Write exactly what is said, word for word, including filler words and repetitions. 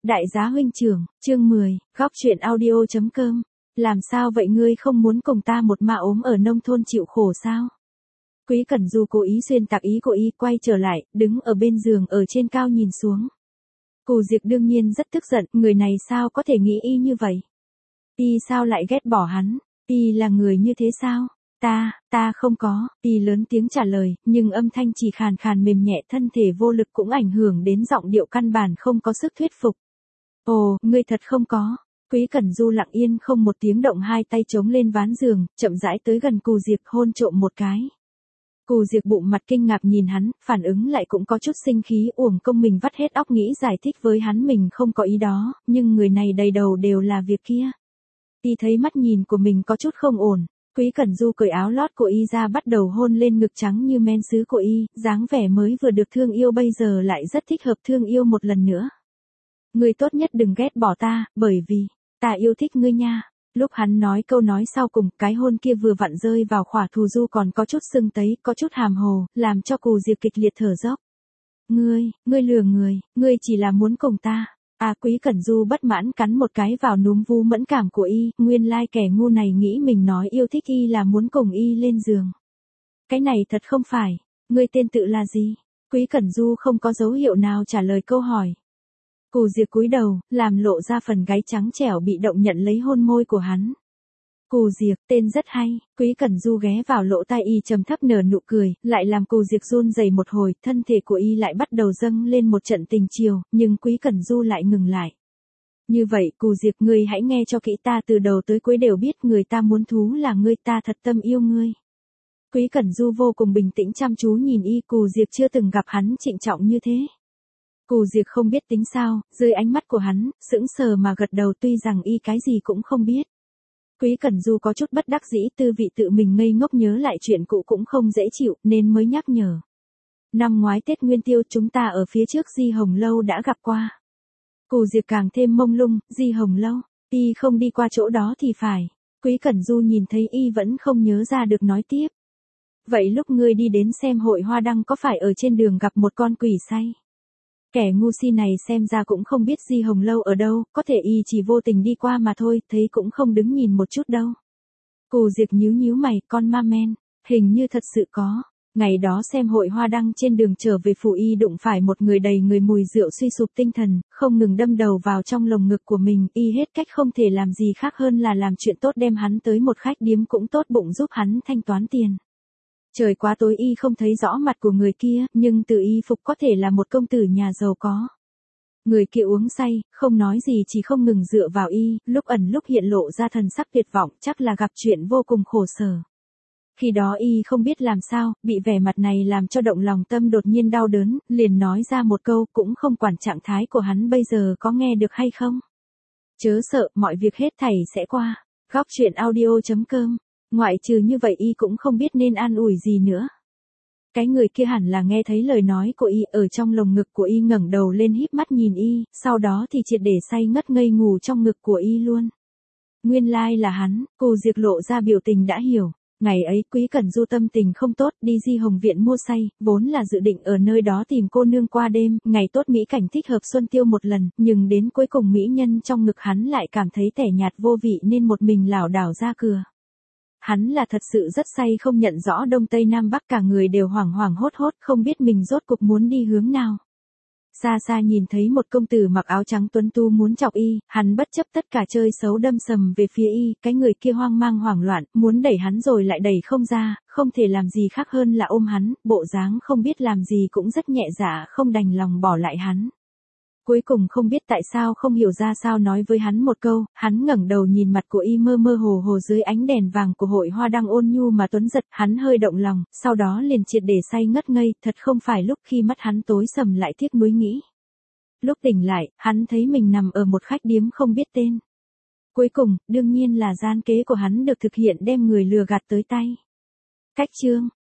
Đại giá huynh trưởng, chương mười, góc chuyện audio chấm com. Làm sao vậy, ngươi không muốn cùng ta một ma ốm ở nông thôn chịu khổ sao? Quý Cẩn Du cố ý xuyên tạc ý của y, quay trở lại, đứng ở bên giường ở trên cao nhìn xuống. Cù Diệp đương nhiên rất tức giận, người này sao có thể nghĩ y như vậy? Y sao lại ghét bỏ hắn? Y là người như thế sao? Ta, ta không có, y lớn tiếng trả lời, nhưng âm thanh chỉ khàn khàn mềm nhẹ, thân thể vô lực cũng ảnh hưởng đến giọng điệu, căn bản không có sức thuyết phục. Ồ, ngươi thật không có. Quý Cẩn Du lặng yên không một tiếng động, hai tay chống lên ván giường, chậm rãi tới gần Cù Diệp, hôn trộm một cái. Cù Diệp bụng mặt kinh ngạc nhìn hắn, phản ứng lại cũng có chút sinh khí, uổng công mình vắt hết óc nghĩ giải thích với hắn mình không có ý đó, nhưng người này đầy đầu đều là việc kia. Y thấy mắt nhìn của mình có chút không ổn. Quý Cẩn Du cởi áo lót của y ra, bắt đầu hôn lên ngực trắng như men sứ của y, dáng vẻ mới vừa được thương yêu bây giờ lại rất thích hợp thương yêu một lần nữa. Ngươi tốt nhất đừng ghét bỏ ta, bởi vì, ta yêu thích ngươi nha. Lúc hắn nói câu nói sau cùng, cái hôn kia vừa vặn rơi vào khỏa thù du còn có chút sưng tấy, có chút hàm hồ, làm cho Cù Diệp kịch liệt thở dốc. Ngươi, ngươi lừa người, ngươi chỉ là muốn cùng ta. À, Quý Cẩn Du bất mãn cắn một cái vào núm vú mẫn cảm của y, nguyên lai kẻ ngu này nghĩ mình nói yêu thích y là muốn cùng y lên giường. Cái này thật không phải, ngươi tên tự là gì? Quý Cẩn Du không có dấu hiệu nào trả lời câu hỏi. Cù Diệp cúi đầu, làm lộ ra phần gáy trắng trẻo, bị động nhận lấy hôn môi của hắn. Cù Diệp, tên rất hay. Quý Cẩn Du ghé vào lỗ tai y, trầm thấp nở nụ cười, lại làm Cù Diệp run rẩy một hồi, thân thể của y lại bắt đầu dâng lên một trận tình chiều, nhưng Quý Cẩn Du lại ngừng lại. Như vậy, Cù Diệp, ngươi hãy nghe cho kỹ, ta từ đầu tới cuối đều biết người ta muốn thú là ngươi, ta thật tâm yêu ngươi. Quý Cẩn Du vô cùng bình tĩnh chăm chú nhìn y, Cù Diệp chưa từng gặp hắn trịnh trọng như thế. Cù Diệp không biết tính sao, dưới ánh mắt của hắn, sững sờ mà gật đầu, tuy rằng y cái gì cũng không biết. Quý Cẩn Du có chút bất đắc dĩ, tư vị tự mình ngây ngốc nhớ lại chuyện cũ cũng không dễ chịu, nên mới nhắc nhở. Năm ngoái Tết Nguyên Tiêu chúng ta ở phía trước Di Hồng Lâu đã gặp qua. Cù Diệp càng thêm mông lung, Di Hồng Lâu, y không đi qua chỗ đó thì phải. Quý Cẩn Du nhìn thấy y vẫn không nhớ ra được, nói tiếp. Vậy lúc ngươi đi đến xem hội hoa đăng có phải ở trên đường gặp một con quỷ say? Kẻ ngu si này xem ra cũng không biết Di Hồng Lâu ở đâu, có thể y chỉ vô tình đi qua mà thôi, thấy cũng không đứng nhìn một chút đâu. Cù Diệp nhíu nhíu mày, con ma men, hình như thật sự có. Ngày đó xem hội hoa đăng trên đường trở về phủ, y đụng phải một người đầy người mùi rượu, suy sụp tinh thần, không ngừng đâm đầu vào trong lồng ngực của mình, y hết cách không thể làm gì khác hơn là làm chuyện tốt, đem hắn tới một khách điếm cũng tốt bụng giúp hắn thanh toán tiền. Trời quá tối, y không thấy rõ mặt của người kia, nhưng từ y phục có thể là một công tử nhà giàu có. Người kia uống say, không nói gì, chỉ không ngừng dựa vào y, lúc ẩn lúc hiện lộ ra thần sắc tuyệt vọng, chắc là gặp chuyện vô cùng khổ sở. Khi đó y không biết làm sao, bị vẻ mặt này làm cho động lòng tâm đột nhiên đau đớn, liền nói ra một câu, cũng không quản trạng thái của hắn bây giờ có nghe được hay không. Chớ sợ, mọi việc hết thảy sẽ qua. Góc chuyện audio chấm com. Ngoại trừ như vậy y cũng không biết nên an ủi gì nữa. Cái người kia hẳn là nghe thấy lời nói của y, ở trong lồng ngực của y ngẩng đầu lên híp mắt nhìn y, sau đó thì triệt để say ngất ngây ngủ trong ngực của y luôn. Nguyên lai là hắn. Cù Diệp lộ ra biểu tình đã hiểu. Ngày ấy Quý Cẩn Du tâm tình không tốt, đi Di Hồng Viện mua say, vốn là dự định ở nơi đó tìm cô nương qua đêm, ngày tốt mỹ cảnh thích hợp xuân tiêu một lần, nhưng đến cuối cùng mỹ nhân trong ngực hắn lại cảm thấy tẻ nhạt vô vị nên một mình lảo đảo ra cửa. Hắn là thật sự rất say, không nhận rõ đông tây nam bắc, cả người đều hoảng hoảng hốt hốt, không biết mình rốt cục muốn đi hướng nào. Xa xa nhìn thấy một công tử mặc áo trắng tuấn tu muốn chọc y, hắn bất chấp tất cả chơi xấu đâm sầm về phía y, cái người kia hoang mang hoảng loạn, muốn đẩy hắn rồi lại đẩy không ra, không thể làm gì khác hơn là ôm hắn, bộ dáng không biết làm gì cũng rất nhẹ dạ, không đành lòng bỏ lại hắn. Cuối cùng không biết tại sao, không hiểu ra sao nói với hắn một câu, hắn ngẩng đầu nhìn mặt của y mơ mơ hồ hồ dưới ánh đèn vàng của hội hoa đăng ôn nhu mà tuấn giật, hắn hơi động lòng, sau đó liền triệt để say ngất ngây, thật không phải lúc khi mắt hắn tối sầm lại tiếc nuối nghĩ. Lúc tỉnh lại, hắn thấy mình nằm ở một khách điếm không biết tên. Cuối cùng, đương nhiên là gian kế của hắn được thực hiện, đem người lừa gạt tới tay. Cách chương.